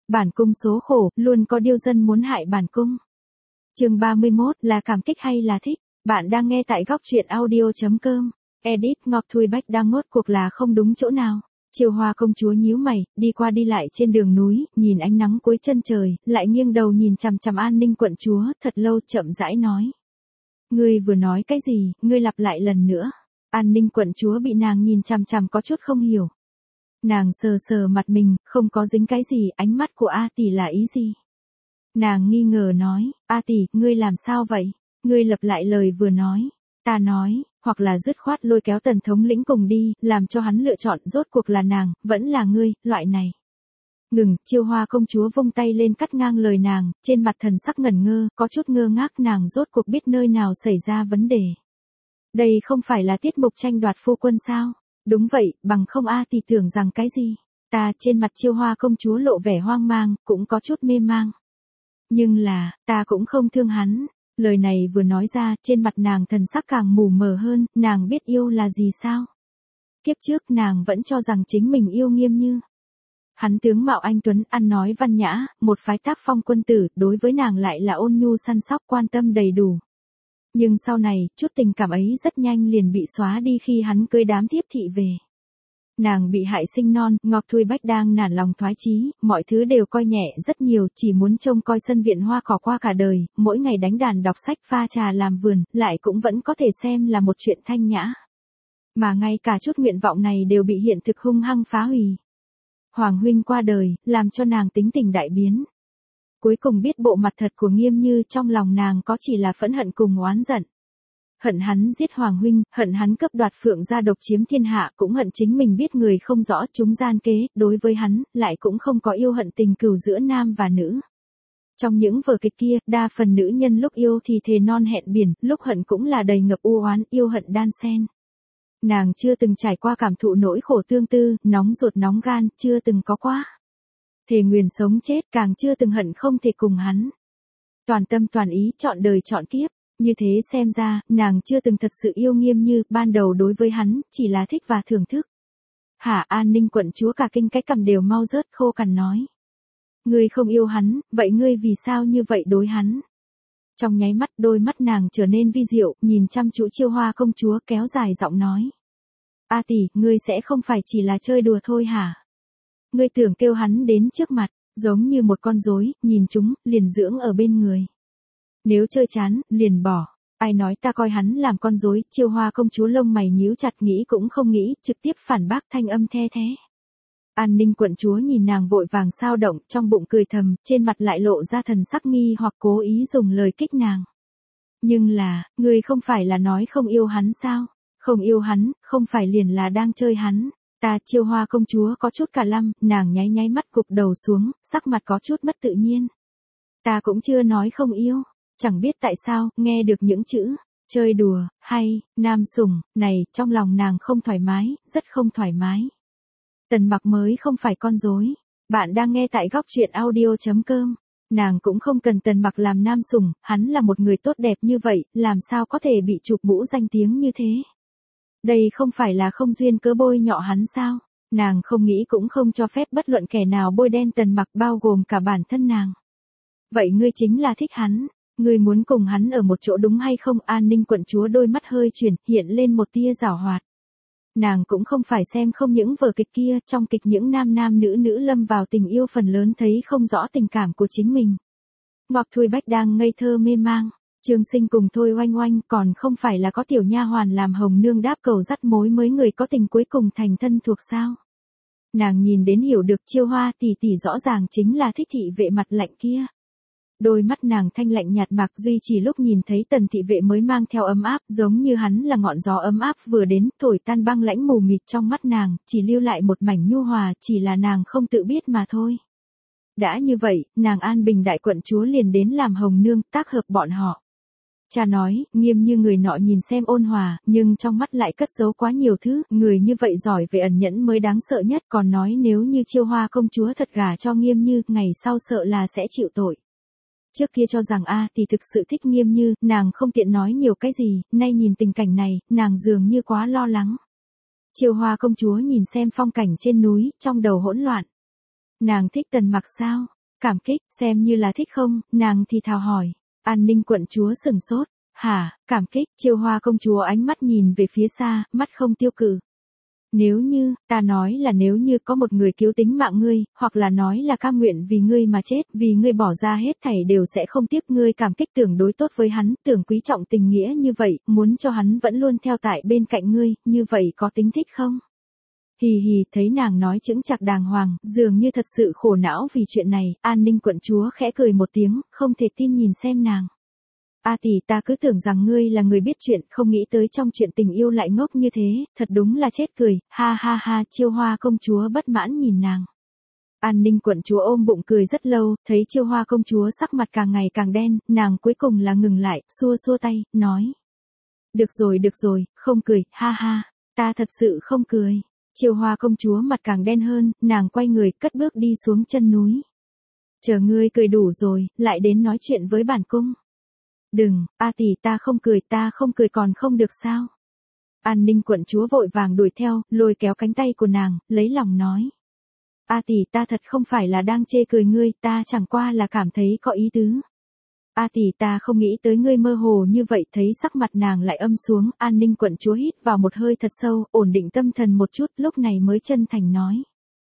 Bản cung số khổ, luôn có điêu dân muốn hại bản cung. Chương 31, là cảm kích hay là thích? Bạn đang nghe tại góc truyện audio.com. Edit Ngọc Thùy Bách đang ngốt cuộc là không đúng chỗ nào. Chiêu Hoa công chúa nhíu mày, đi qua đi lại trên đường núi, nhìn ánh nắng cuối chân trời, lại nghiêng đầu nhìn chằm chằm An Ninh quận chúa, thật lâu chậm rãi nói. Ngươi vừa nói cái gì, ngươi lặp lại lần nữa. An Ninh quận chúa bị nàng nhìn chằm chằm có chút không hiểu. Nàng sờ sờ mặt mình, không có dính cái gì, ánh mắt của A tỷ là ý gì? Nàng nghi ngờ nói, A tỷ, ngươi làm sao vậy? Ngươi lặp lại lời vừa nói. Ta nói, hoặc là dứt khoát lôi kéo Tần thống lĩnh cùng đi, làm cho hắn lựa chọn, rốt cuộc là nàng, vẫn là ngươi, loại này. Ngừng, Chiêu Hoa công chúa vung tay lên cắt ngang lời nàng, trên mặt thần sắc ngẩn ngơ, có chút ngơ ngác, nàng rốt cuộc biết nơi nào xảy ra vấn đề. Đây không phải là tiết mục tranh đoạt phu quân sao? Đúng vậy, bằng không A thì tưởng rằng cái gì? Ta, trên mặt Chiêu Hoa công chúa lộ vẻ hoang mang, cũng có chút mê mang. Nhưng là, ta cũng không thương hắn. Lời này vừa nói ra, trên mặt nàng thần sắc càng mù mờ hơn, nàng biết yêu là gì sao? Kiếp trước nàng vẫn cho rằng chính mình yêu Nghiêm Như. Hắn tướng mạo anh tuấn, ăn nói văn nhã, một phái tác phong quân tử, đối với nàng lại là ôn nhu săn sóc quan tâm đầy đủ. Nhưng sau này, chút tình cảm ấy rất nhanh liền bị xóa đi khi hắn cưới đám thiếp thị về. Nàng bị hại sinh non, Ngọc Thùy Bách đang nản lòng thoái chí, mọi thứ đều coi nhẹ rất nhiều, chỉ muốn trông coi sân viện hoa cỏ qua cả đời, mỗi ngày đánh đàn đọc sách pha trà làm vườn, lại cũng vẫn có thể xem là một chuyện thanh nhã. Mà ngay cả chút nguyện vọng này đều bị hiện thực hung hăng phá hủy. Hoàng huynh qua đời, làm cho nàng tính tình đại biến. Cuối cùng biết bộ mặt thật của Nghiêm Như, trong lòng nàng có chỉ là phẫn hận cùng oán giận. Hận hắn giết Hoàng huynh, hận hắn cướp đoạt Phượng gia độc chiếm thiên hạ, cũng hận chính mình biết người không rõ chúng gian kế, đối với hắn, lại cũng không có yêu hận tình cừu giữa nam và nữ. Trong những vở kịch kia, đa phần nữ nhân lúc yêu thì thề non hẹn biển, lúc hận cũng là đầy ngập u oán, yêu hận đan xen. Nàng chưa từng trải qua cảm thụ nỗi khổ tương tư, nóng ruột nóng gan, chưa từng có quá. Thề nguyền sống chết, càng chưa từng hận không thể cùng hắn. Toàn tâm toàn ý, chọn đời chọn kiếp. Như thế xem ra, nàng chưa từng thật sự yêu Nghiêm Như, ban đầu đối với hắn, chỉ là thích và thưởng thức. Hả? An Ninh quận chúa cả kinh cái cằm đều mau rớt, khô cằn nói. Ngươi không yêu hắn, vậy ngươi vì sao như vậy đối hắn? Trong nháy mắt, đôi mắt nàng trở nên vi diệu, nhìn chăm chú Chiêu Hoa công chúa, kéo dài giọng nói. A tỷ, ngươi sẽ không phải chỉ là chơi đùa thôi hả? Ngươi tưởng kêu hắn đến trước mặt, giống như một con rối, nhìn chúng, liền dưỡng ở bên người. Nếu chơi chán, liền bỏ. Ai nói ta coi hắn làm con rối? Chiêu Hoa công chúa lông mày nhíu chặt, nghĩ cũng không nghĩ, trực tiếp phản bác, thanh âm the thế. An Ninh quận chúa nhìn nàng vội vàng xao động, trong bụng cười thầm, trên mặt lại lộ ra thần sắc nghi hoặc cố ý dùng lời kích nàng. Nhưng là, ngươi không phải là nói không yêu hắn sao? Không yêu hắn, không phải liền là đang chơi hắn. Ta, Chiêu Hoa công chúa có chút cả lăm, nàng nháy nháy mắt gục đầu xuống, sắc mặt có chút mất tự nhiên. Ta cũng chưa nói không yêu. Chẳng biết tại sao, nghe được những chữ, chơi đùa, hay, nam sủng, này, trong lòng nàng không thoải mái, rất không thoải mái. Tần Mặc mới không phải con rối. Bạn đang nghe tại góc truyện audio.com. Nàng cũng không cần Tần Mặc làm nam sủng, hắn là một người tốt đẹp như vậy, làm sao có thể bị chụp mũ danh tiếng như thế. Đây không phải là không duyên cớ bôi nhọ hắn sao? Nàng không nghĩ cũng không cho phép bất luận kẻ nào bôi đen Tần Mặc, bao gồm cả bản thân nàng. Vậy ngươi chính là thích hắn. Ngươi muốn cùng hắn ở một chỗ đúng hay không? An Ninh quận chúa đôi mắt hơi chuyển, hiện lên một tia giảo hoạt. Nàng cũng không phải xem không những vở kịch kia, trong kịch những nam nam nữ nữ lâm vào tình yêu phần lớn thấy không rõ tình cảm của chính mình. Ngọc Thùy Bách đang ngây thơ mê mang, Trường Sinh cùng Thôi Oanh Oanh còn không phải là có tiểu nha hoàn làm hồng nương đáp cầu dắt mối mới người có tình cuối cùng thành thân thuộc sao? Nàng nhìn đến hiểu được Chiêu Hoa tỷ tỷ rõ ràng chính là thích thị vệ mặt lạnh kia. Đôi mắt nàng thanh lạnh nhạt bạc, duy chỉ lúc nhìn thấy Tần thị vệ mới mang theo ấm áp, giống như hắn là ngọn gió ấm áp vừa đến, thổi tan băng lãnh mù mịt trong mắt nàng, chỉ lưu lại một mảnh nhu hòa, chỉ là nàng không tự biết mà thôi. Đã như vậy, nàng An Bình đại quận chúa liền đến làm hồng nương, tác hợp bọn họ. Cha nói, Nghiêm Như người nọ nhìn xem ôn hòa, nhưng trong mắt lại cất giấu quá nhiều thứ, người như vậy giỏi về ẩn nhẫn mới đáng sợ nhất, còn nói nếu như Chiêu Hoa công chúa thật gả cho Nghiêm Như, ngày sau sợ là sẽ chịu tội. Trước kia cho rằng thì thực sự thích Nghiêm Như, nàng không tiện nói nhiều cái gì, nay nhìn tình cảnh này, nàng dường như quá lo lắng. Chiêu Hoa công chúa nhìn xem phong cảnh trên núi, trong đầu hỗn loạn. Nàng thích Tần Mặc sao? cảm kích, xem như là thích không, nàng thì thào hỏi. An Ninh quận chúa sừng sốt. Hả, cảm kích, Chiêu Hoa công chúa ánh mắt nhìn về phía xa, mắt không tiêu cự. Nếu như, ta nói là nếu như có một người cứu tính mạng ngươi, hoặc là nói là cam nguyện vì ngươi mà chết, vì ngươi bỏ ra hết thảy đều sẽ không tiếc, ngươi cảm kích tưởng đối tốt với hắn, tưởng quý trọng tình nghĩa như vậy, muốn cho hắn vẫn luôn theo tại bên cạnh ngươi, như vậy có tính thích không? Hì hì, thấy nàng nói chững chạc đàng hoàng, dường như thật sự khổ não vì chuyện này, An Ninh quận chúa khẽ cười một tiếng, không thể tin nhìn xem nàng. A tỷ, ta cứ tưởng rằng ngươi là người biết chuyện, không nghĩ tới trong chuyện tình yêu lại ngốc như thế, thật đúng là chết cười, ha ha ha. Chiêu Hoa công chúa bất mãn nhìn nàng. An Ninh quận chúa ôm bụng cười rất lâu, thấy Chiêu Hoa công chúa sắc mặt càng ngày càng đen, nàng cuối cùng là ngừng lại, xua xua tay, nói. Được rồi, không cười, ha ha, ta thật sự không cười. Chiêu Hoa công chúa mặt càng đen hơn, nàng quay người, cất bước đi xuống chân núi. Chờ ngươi cười đủ rồi, lại đến nói chuyện với bản cung. Đừng, A tỷ, ta không cười còn không được sao? An Ninh quận chúa vội vàng đuổi theo, lôi kéo cánh tay của nàng, lấy lòng nói. A tỷ, ta thật không phải là đang chê cười ngươi, ta chẳng qua là cảm thấy có ý tứ. A tỷ, ta không nghĩ tới ngươi mơ hồ như vậy. Thấy sắc mặt nàng lại âm xuống, An Ninh quận chúa hít vào một hơi thật sâu, ổn định tâm thần một chút, lúc này mới chân thành nói.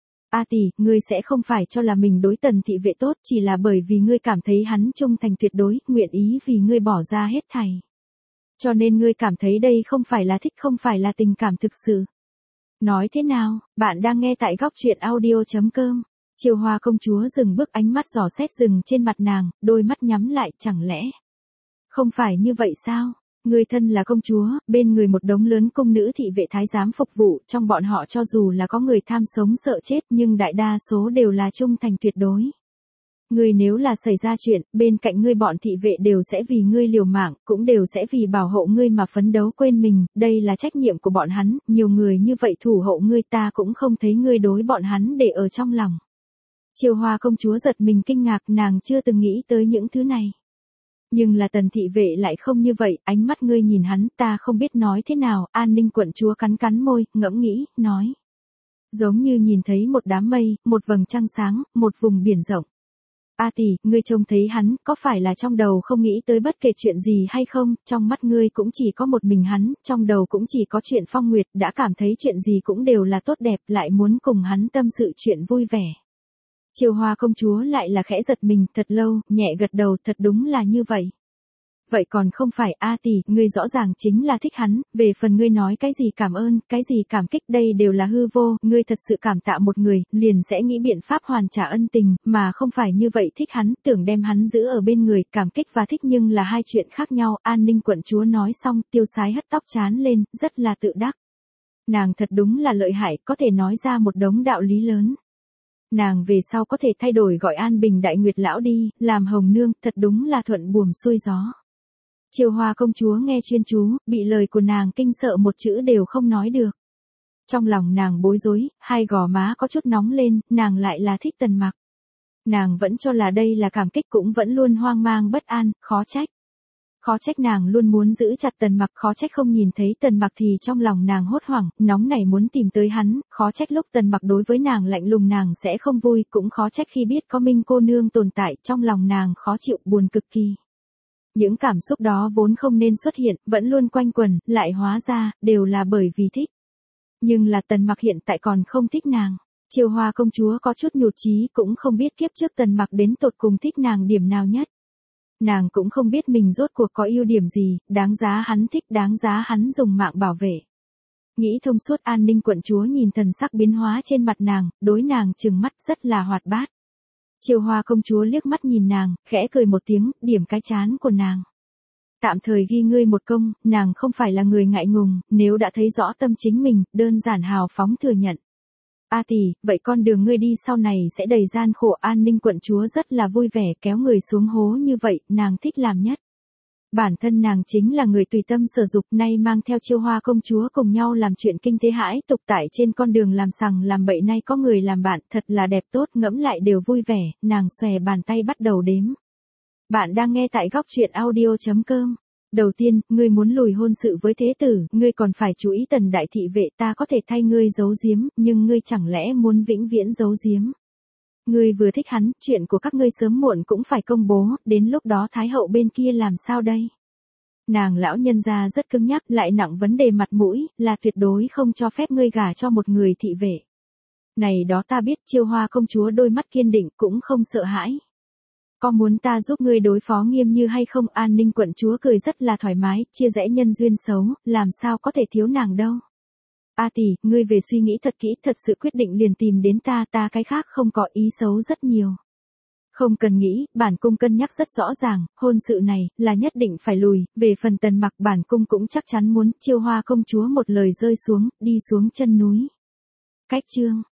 A tỷ, ngươi sẽ không phải cho là mình đối Tần thị vệ tốt, chỉ là bởi vì ngươi cảm thấy hắn trung thành tuyệt đối, nguyện ý vì ngươi bỏ ra hết thảy. Cho nên ngươi cảm thấy đây không phải là thích, không phải là tình cảm thực sự. Nói thế nào, bạn đang nghe tại góc truyện audio.com. Chiêu Hoa công chúa dừng bước, ánh mắt dò xét dừng trên mặt nàng, đôi mắt nhắm lại, chẳng lẽ không phải như vậy sao? Người thân là công chúa, bên người một đống lớn cung nữ thị vệ thái giám phục vụ, trong bọn họ cho dù là có người tham sống sợ chết nhưng đại đa số đều là trung thành tuyệt đối. Ngươi nếu là xảy ra chuyện, bên cạnh ngươi bọn thị vệ đều sẽ vì ngươi liều mạng, cũng đều sẽ vì bảo hộ ngươi mà phấn đấu quên mình, đây là trách nhiệm của bọn hắn, nhiều người như vậy thủ hộ ngươi, ta cũng không thấy ngươi đối bọn hắn để ở trong lòng. Chiêu Hoa công chúa giật mình kinh ngạc, nàng chưa từng nghĩ tới những thứ này. Nhưng là Tần thị vệ lại không như vậy, ánh mắt ngươi nhìn hắn, ta không biết nói thế nào. An Ninh quận chúa cắn môi, ngẫm nghĩ, nói. Giống như nhìn thấy một đám mây, một vầng trăng sáng, một vùng biển rộng. A tỷ, ngươi trông thấy hắn, có phải là trong đầu không nghĩ tới bất kể chuyện gì hay không, trong mắt ngươi cũng chỉ có một mình hắn, trong đầu cũng chỉ có chuyện Phong Nguyệt, đã cảm thấy chuyện gì cũng đều là tốt đẹp, lại muốn cùng hắn tâm sự chuyện vui vẻ. Chiêu Hoa công chúa lại là khẽ giật mình thật lâu, nhẹ gật đầu, thật đúng là như vậy. Vậy còn không phải. A tỷ, ngươi rõ ràng chính là thích hắn, về phần ngươi nói cái gì cảm ơn, cái gì cảm kích, đây đều là hư vô, ngươi thật sự cảm tạ một người, liền sẽ nghĩ biện pháp hoàn trả ân tình, mà không phải như vậy thích hắn, tưởng đem hắn giữ ở bên người, cảm kích và thích nhưng là hai chuyện khác nhau. An Ninh quận chúa nói xong, tiêu sái hất tóc trán lên, rất là tự đắc. Nàng thật đúng là lợi hại, có thể nói ra một đống đạo lý lớn. Nàng về sau có thể thay đổi gọi An Bình Đại Nguyệt lão đi, làm hồng nương, thật đúng là thuận buồm xuôi gió. Chiêu Hoa công chúa nghe chuyên chú, bị lời của nàng kinh sợ một chữ đều không nói được. Trong lòng nàng bối rối, hai gò má có chút nóng lên, nàng lại là thích Tần Mặc. Nàng vẫn cho là đây là cảm kích, cũng vẫn luôn hoang mang bất an, khó trách. Khó trách nàng luôn muốn giữ chặt Tần Mặc, khó trách không nhìn thấy Tần Mặc thì trong lòng nàng hốt hoảng, nóng nảy muốn tìm tới hắn, khó trách lúc Tần Mặc đối với nàng lạnh lùng nàng sẽ không vui, cũng khó trách khi biết có Minh cô nương tồn tại, trong lòng nàng khó chịu, buồn cực kỳ. Những cảm xúc đó vốn không nên xuất hiện, vẫn luôn quanh quẩn, lại hóa ra, đều là bởi vì thích. Nhưng là Tần Mặc hiện tại còn không thích nàng. Chiêu Hoa công chúa có chút nhụt chí, cũng không biết kiếp trước Tần Mặc đến tột cùng thích nàng điểm nào nhất. Nàng cũng không biết mình rốt cuộc có ưu điểm gì, đáng giá hắn thích, đáng giá hắn dùng mạng bảo vệ. Nghĩ thông suốt, An Ninh quận chúa nhìn thần sắc biến hóa trên mặt nàng, đối nàng trừng mắt rất là hoạt bát. Chiêu Hoa công chúa liếc mắt nhìn nàng, khẽ cười một tiếng, điểm cái trán của nàng. Tạm thời ghi ngươi một công, nàng không phải là người ngại ngùng, nếu đã thấy rõ tâm chính mình, đơn giản hào phóng thừa nhận. A tỷ, vậy con đường ngươi đi sau này sẽ đầy gian khổ. An Ninh quận chúa rất là vui vẻ, kéo người xuống hố như vậy, nàng thích làm nhất. Bản thân nàng chính là người tùy tâm sở dục, nay mang theo Chiêu Hoa công chúa cùng nhau làm chuyện kinh thế hãi tục tại trên con đường làm sằng làm bậy, nay có người làm bạn, thật là đẹp tốt, ngẫm lại đều vui vẻ, nàng xòe bàn tay bắt đầu đếm. Bạn đang nghe tại góc truyện audio.com. Đầu tiên, ngươi muốn lùi hôn sự với thế tử, ngươi còn phải chú ý Tần đại thị vệ, ta có thể thay ngươi giấu giếm, nhưng ngươi chẳng lẽ muốn vĩnh viễn giấu giếm? Ngươi vừa thích hắn, chuyện của các ngươi sớm muộn cũng phải công bố, đến lúc đó Thái hậu bên kia làm sao đây? Nàng lão nhân gia rất cứng nhắc, lại nặng vấn đề mặt mũi, là tuyệt đối không cho phép ngươi gả cho một người thị vệ. Này đó ta biết, Chiêu Hoa công chúa đôi mắt kiên định cũng không sợ hãi. Có muốn ta giúp ngươi đối phó Nghiêm Như hay không? An Ninh quận chúa cười rất là thoải mái, chia rẽ nhân duyên xấu, làm sao có thể thiếu nàng đâu. A tỷ, ngươi về suy nghĩ thật kỹ, thật sự quyết định liền tìm đến ta cái khác không có ý xấu rất nhiều. Không cần nghĩ, bản cung cân nhắc rất rõ ràng, hôn sự này, là nhất định phải lùi, về phần Tần Mặc bản cung cũng chắc chắn muốn, Chiêu Hoa công chúa một lời rơi xuống, đi xuống chân núi. Cách chương